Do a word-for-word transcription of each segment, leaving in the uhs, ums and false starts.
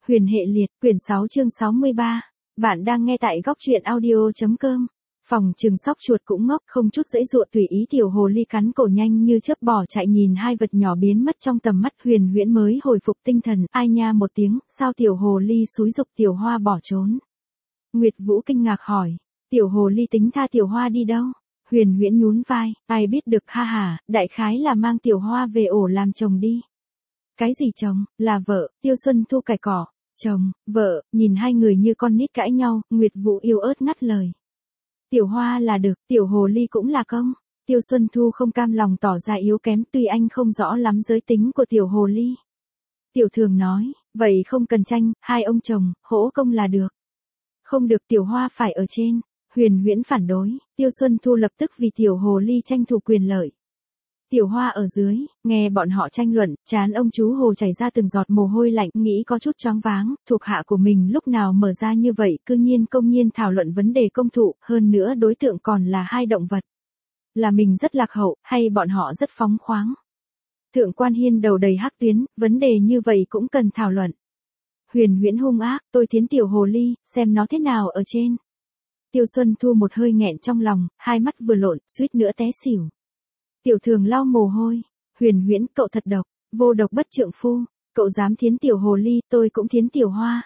Huyền hệ liệt, quyển sáu chương sáu mươi ba. Bạn đang nghe tại góc truyện audio.com. Phòng trừng sóc chuột cũng ngốc, không chút dãy dụa, tùy ý tiểu hồ ly cắn cổ nhanh như chớp bỏ chạy, nhìn hai vật nhỏ biến mất trong tầm mắt. Huyền Huyễn mới hồi phục tinh thần, ai nha một tiếng, sao tiểu hồ ly xúi giục tiểu hoa bỏ trốn. Nguyệt Vũ kinh ngạc hỏi, tiểu hồ ly tính tha tiểu hoa đi đâu? Huyền Huyễn nhún vai, ai biết được, ha ha, đại khái là mang tiểu hoa về ổ làm chồng đi. Cái gì chồng? Là vợ. Tiêu Xuân Thu cãi cỏ. Chồng, vợ, nhìn hai người như con nít cãi nhau, Nguyệt Vũ yếu ớt ngắt lời. Tiểu hoa là được, tiểu hồ ly cũng là công. Tiêu Xuân Thu không cam lòng tỏ ra yếu kém, tuy anh không rõ lắm giới tính của tiểu hồ ly. Tiểu Thường nói, vậy không cần tranh, hai ông chồng, hỗ công là được. Không được, tiểu hoa phải ở trên. Huyền Huyễn phản đối, Tiêu Xuân Thu lập tức vì tiểu hồ ly tranh thủ quyền lợi. Tiểu hoa ở dưới, nghe bọn họ tranh luận, trán ông chú hồ chảy ra từng giọt mồ hôi lạnh, nghĩ có chút choáng váng, thuộc hạ của mình lúc nào mở ra như vậy, cư nhiên công nhiên thảo luận vấn đề công thụ, hơn nữa đối tượng còn là hai động vật. Là mình rất lạc hậu, hay bọn họ rất phóng khoáng? Thượng quan Hiên đầu đầy hắc tuyến, vấn đề như vậy cũng cần thảo luận. Huyền Huyễn hung ác, tôi thiến tiểu hồ ly, xem nó thế nào ở trên. Tiêu Xuân Thu một hơi nghẹn trong lòng, hai mắt vừa lộn, suýt nữa té xỉu. Tiểu Thường lau mồ hôi, Huyền Huyễn, cậu thật độc, vô độc bất trượng phu, cậu dám thiến tiểu hồ ly, tôi cũng thiến tiểu hoa.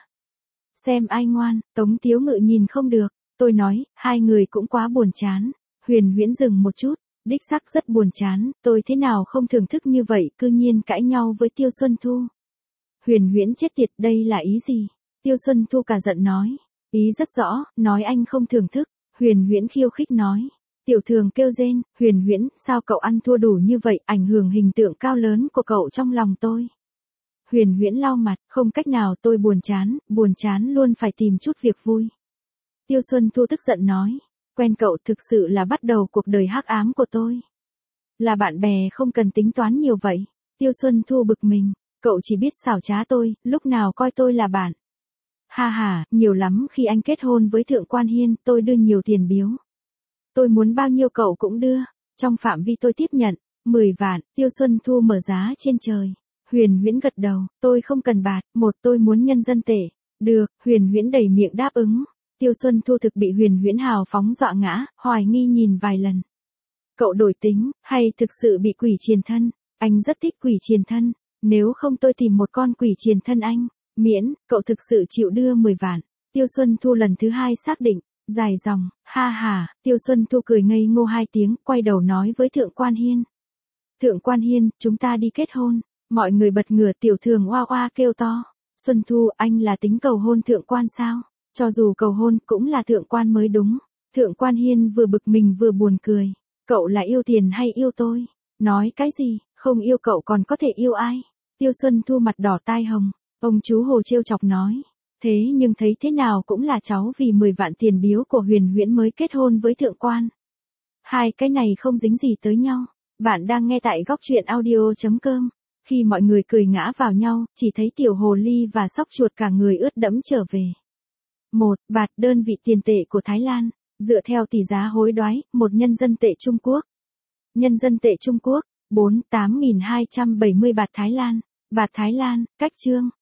Xem ai ngoan, Tống Tiếu Ngự nhìn không được, tôi nói, hai người cũng quá buồn chán. Huyền Huyễn dừng một chút, đích xác rất buồn chán, tôi thế nào không thưởng thức như vậy, cư nhiên cãi nhau với Tiêu Xuân Thu. Huyền Huyễn chết tiệt, đây là ý gì? Tiêu Xuân Thu cả giận nói, ý rất rõ, nói anh không thưởng thức. Huyền Huyễn khiêu khích nói. Tiểu Thường kêu rên, Huyền Huyễn, sao cậu ăn thua đủ như vậy, ảnh hưởng hình tượng cao lớn của cậu trong lòng tôi. Huyền Huyễn lau mặt, không cách nào, tôi buồn chán, buồn chán luôn phải tìm chút việc vui. Tiêu Xuân Thu tức giận nói, quen cậu thực sự là bắt đầu cuộc đời hắc ám của tôi. Là bạn bè không cần tính toán nhiều vậy. Tiêu Xuân Thu bực mình, cậu chỉ biết xảo trá tôi, lúc nào coi tôi là bạn. Ha ha, nhiều lắm, khi anh kết hôn với Thượng quan Hiên, tôi đưa nhiều tiền biếu. Tôi muốn bao nhiêu cậu cũng đưa, trong phạm vi tôi tiếp nhận, mười vạn, Tiêu Xuân Thu mở giá trên trời. Huyền Huyễn gật đầu, tôi không cần bạc, một tôi muốn nhân dân tệ. Được, Huyền Huyễn đầy miệng đáp ứng. Tiêu Xuân Thu thực bị Huyền Huyễn hào phóng dọa ngã, hoài nghi nhìn vài lần. Cậu đổi tính, hay thực sự bị quỷ triền thân? Anh rất thích quỷ triền thân, nếu không tôi tìm một con quỷ triền thân anh. Miễn, cậu thực sự chịu đưa mười vạn. Tiêu Xuân Thu lần thứ hai xác định. Dài dòng, ha ha, Tiêu Xuân Thu cười ngây ngô hai tiếng, quay đầu nói với Thượng quan Hiên. Thượng quan Hiên, chúng ta đi kết hôn. Mọi người bật ngửa, Tiểu Thường oa oa kêu to. Xuân Thu, anh là tính cầu hôn Thượng quan sao? Cho dù cầu hôn, cũng là Thượng quan mới đúng. Thượng quan Hiên vừa bực mình vừa buồn cười. Cậu là yêu tiền hay yêu tôi? Nói cái gì, không yêu cậu còn có thể yêu ai? Tiêu Xuân Thu mặt đỏ tai hồng. Ông chú hồ trêu chọc nói. Thế nhưng thấy thế nào cũng là cháu vì mười vạn tiền biếu của Huyền Huyễn mới kết hôn với Thượng quan. Hai cái này không dính gì tới nhau. Bạn đang nghe tại góc truyện audio.com. Khi mọi người cười ngã vào nhau, chỉ thấy tiểu hồ ly và sóc chuột cả người ướt đẫm trở về. Một bạt đơn vị tiền tệ của Thái Lan, dựa theo tỷ giá hối đoái, một nhân dân tệ Trung Quốc. Nhân dân tệ Trung Quốc, bốn mươi tám nghìn hai trăm bảy mươi bạt Thái Lan. Bạt Thái Lan, cách chương.